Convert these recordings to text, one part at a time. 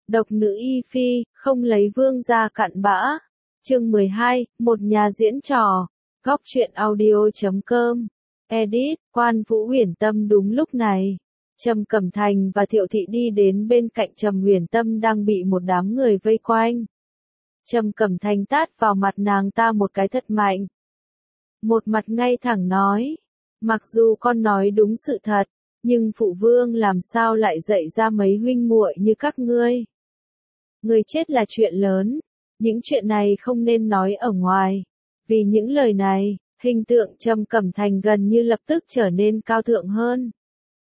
Độc nữ y phi, không lấy vương gia cặn bã. Chương 12, một nhà diễn trò. Góc truyện audio.com. Edit, Quan Vũ Huyền Tâm. Đúng lúc này, Trầm Cẩm Thành và Thiệu Thị đi đến bên cạnh Trầm Huyền Tâm đang bị một đám người vây quanh. Trầm Cẩm Thành tát vào mặt nàng ta một cái thật mạnh. Một mặt ngay thẳng nói, mặc dù con nói đúng sự thật, nhưng phụ vương làm sao lại dạy ra mấy huynh muội như các ngươi. Người chết là chuyện lớn, những chuyện này không nên nói ở ngoài. Vì những lời này, hình tượng Trầm Cẩm Thành gần như lập tức trở nên cao thượng hơn.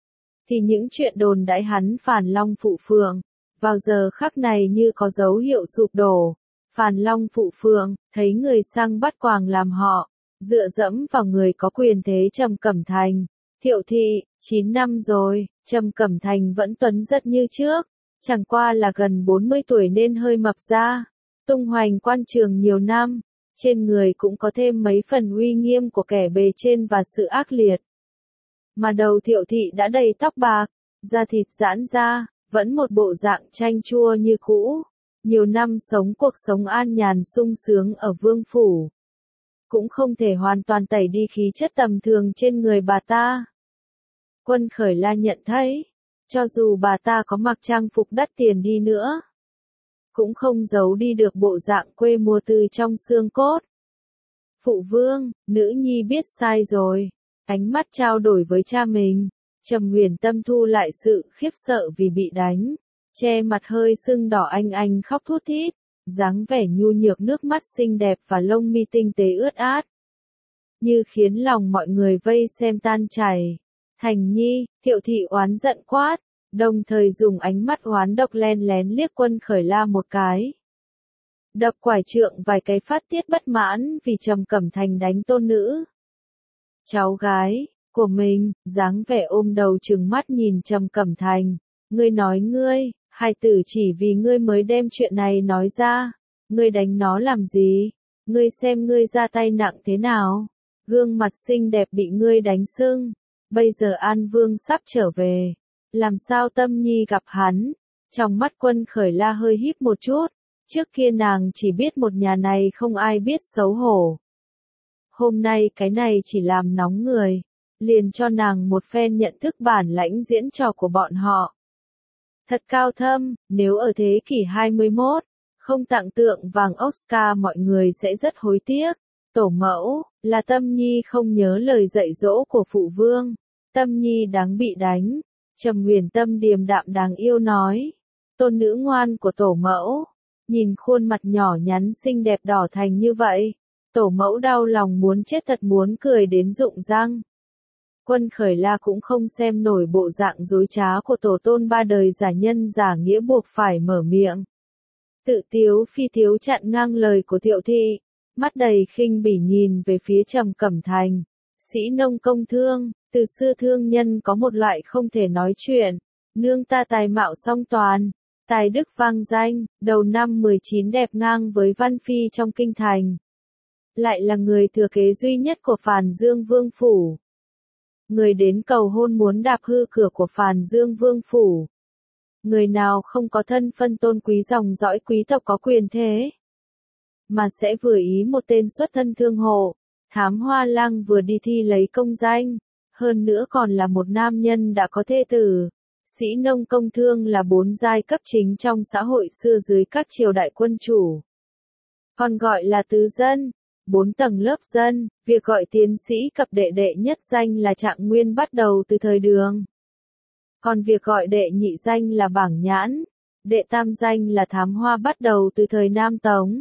Thì những chuyện đồn đãi hắn phản long phụ phượng, vào giờ khắc này như có dấu hiệu sụp đổ. Phản long phụ phượng, thấy người sang bắt quàng làm họ, dựa dẫm vào người có quyền thế Trầm Cẩm Thành. Thiệu Thị, 9 năm rồi, Trầm Cẩm Thành vẫn tuấn giật như trước, chẳng qua là gần 40 tuổi nên hơi mập ra. Tung hoành quan trường nhiều năm, trên người cũng có thêm mấy phần uy nghiêm của kẻ bề trên và sự ác liệt. Mà đầu Thiệu Thị đã đầy tóc bạc, da thịt giãn ra, vẫn một bộ dạng chanh chua như cũ. Nhiều năm sống cuộc sống an nhàn sung sướng ở vương phủ, cũng không thể hoàn toàn tẩy đi khí chất tầm thường trên người bà ta. Quân Khởi La nhận thấy, cho dù bà ta có mặc trang phục đắt tiền đi nữa, cũng không giấu đi được bộ dạng quê mùa từ trong xương cốt. Phụ vương, nữ nhi biết sai rồi. Ánh mắt trao đổi với cha mình, Trầm Huyền Tâm thu lại sự khiếp sợ vì bị đánh, che mặt hơi sưng đỏ anh khóc thút thít, dáng vẻ nhu nhược, nước mắt xinh đẹp và lông mi tinh tế ướt át, như khiến lòng mọi người vây xem tan chảy. Thành Nhi, Thiệu Thị oán giận quát, đồng thời dùng ánh mắt oán độc len lén liếc Quân Khởi La một cái. Đập quải trượng vài cái phát tiết bất mãn vì Trầm Cẩm Thành đánh tôn nữ cháu gái của mình, dáng vẻ ôm đầu trừng mắt nhìn Trầm Cẩm Thành. Ngươi nói ngươi, hài tử chỉ vì ngươi mới đem chuyện này nói ra. Ngươi đánh nó làm gì? Ngươi xem ngươi ra tay nặng thế nào? Gương mặt xinh đẹp bị ngươi đánh sưng. Bây giờ An Vương sắp trở về, làm sao Tâm Nhi gặp hắn? Trong mắt Quân Khởi La hơi híp một chút. Trước kia nàng chỉ biết một nhà này không ai biết xấu hổ. Hôm nay cái này chỉ làm nóng người, liền cho nàng một phen nhận thức bản lãnh diễn trò của bọn họ. Thật cao thâm, nếu ở thế kỷ 21, không tặng tượng vàng Oscar mọi người sẽ rất hối tiếc. Tổ mẫu, là Tâm Nhi không nhớ lời dạy dỗ của phụ vương. Tâm Nhi đáng bị đánh. Trầm Huyền Tâm điềm đạm đáng yêu nói. Tôn nữ ngoan của tổ mẫu. Nhìn khuôn mặt nhỏ nhắn xinh đẹp đỏ thành như vậy. Tổ mẫu đau lòng muốn chết, thật muốn cười đến rụng răng. Quân Khởi La cũng không xem nổi bộ dạng dối trá của tổ tôn ba đời giả nhân giả nghĩa, buộc phải mở miệng. Tự tiếu phi tiếu chặn ngang lời của Thiệu Thị, mắt đầy khinh bỉ nhìn về phía Trầm Cẩm Thành. Sĩ nông công thương, từ xưa thương nhân có một loại không thể nói chuyện. Nương ta tài mạo song toàn, tài đức vang danh, đầu năm 19 đẹp ngang với Văn Phi trong kinh thành. Lại là người thừa kế duy nhất của Phàn Dương Vương Phủ. Người đến cầu hôn muốn đạp hư cửa của Phàn Dương Vương Phủ. Người nào không có thân phân tôn quý dòng dõi quý tộc có quyền thế, mà sẽ vừa ý một tên xuất thân thương hộ, thám hoa lang vừa đi thi lấy công danh, hơn nữa còn là một nam nhân đã có thê tử. Sĩ nông công thương là 4 giai cấp chính trong xã hội xưa dưới các triều đại quân chủ. Còn gọi là tứ dân, 4 tầng lớp dân. Việc gọi tiến sĩ cập đệ nhất danh là trạng nguyên bắt đầu từ thời Đường. Còn việc gọi đệ nhị danh là bảng nhãn, đệ tam danh là thám hoa bắt đầu từ thời Nam Tống.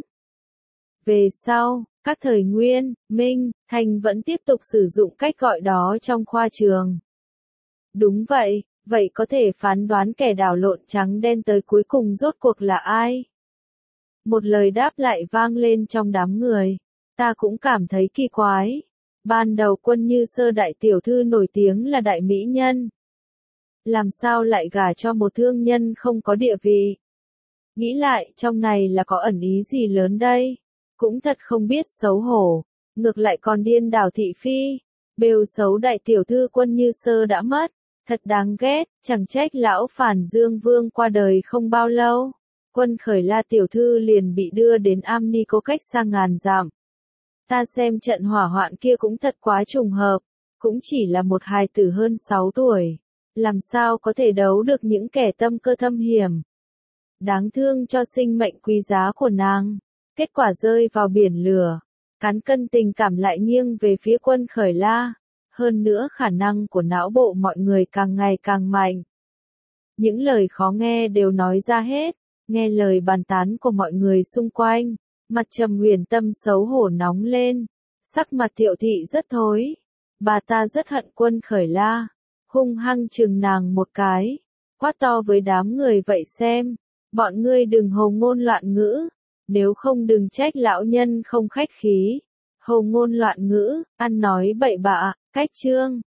Về sau, các thời Nguyên, Minh, Thanh vẫn tiếp tục sử dụng cách gọi đó trong khoa trường. Đúng vậy, vậy có thể phán đoán kẻ đảo lộn trắng đen tới cuối cùng rốt cuộc là ai? Một lời đáp lại vang lên trong đám người. Ta cũng cảm thấy kỳ quái. Ban đầu Quân Như Sơ đại tiểu thư nổi tiếng là đại mỹ nhân. Làm sao lại gả cho một thương nhân không có địa vị? Nghĩ lại trong này là có ẩn ý gì lớn đây? Cũng thật không biết xấu hổ. Ngược lại còn điên đảo thị phi. Bêu xấu đại tiểu thư Quân Như Sơ đã mất. Thật đáng ghét, chẳng trách lão Phàn Dương Vương qua đời không bao lâu. Quân Khởi La tiểu thư liền bị đưa đến Am Ni Cô cách xa ngàn dặm. Ta xem trận hỏa hoạn kia cũng thật quá trùng hợp, cũng chỉ là một hài tử hơn 6 tuổi, làm sao có thể đấu được những kẻ tâm cơ thâm hiểm. Đáng thương cho sinh mệnh quý giá của nàng, kết quả rơi vào biển lửa, cán cân tình cảm lại nghiêng về phía Quân Khởi La, hơn nữa khả năng của não bộ mọi người càng ngày càng mạnh. Những lời khó nghe đều nói ra hết, nghe lời bàn tán của mọi người xung quanh, mặt Trầm Huyền Tâm xấu hổ nóng lên, sắc mặt Thiệu Thị rất thối. Bà ta rất hận Quân Khởi La, hung hăng chừng nàng một cái, quát to với đám người vậy xem, bọn ngươi đừng hồ ngôn loạn ngữ, nếu không đừng trách lão nhân không khách khí. Hồ ngôn loạn ngữ, ăn nói bậy bạ, cách chương.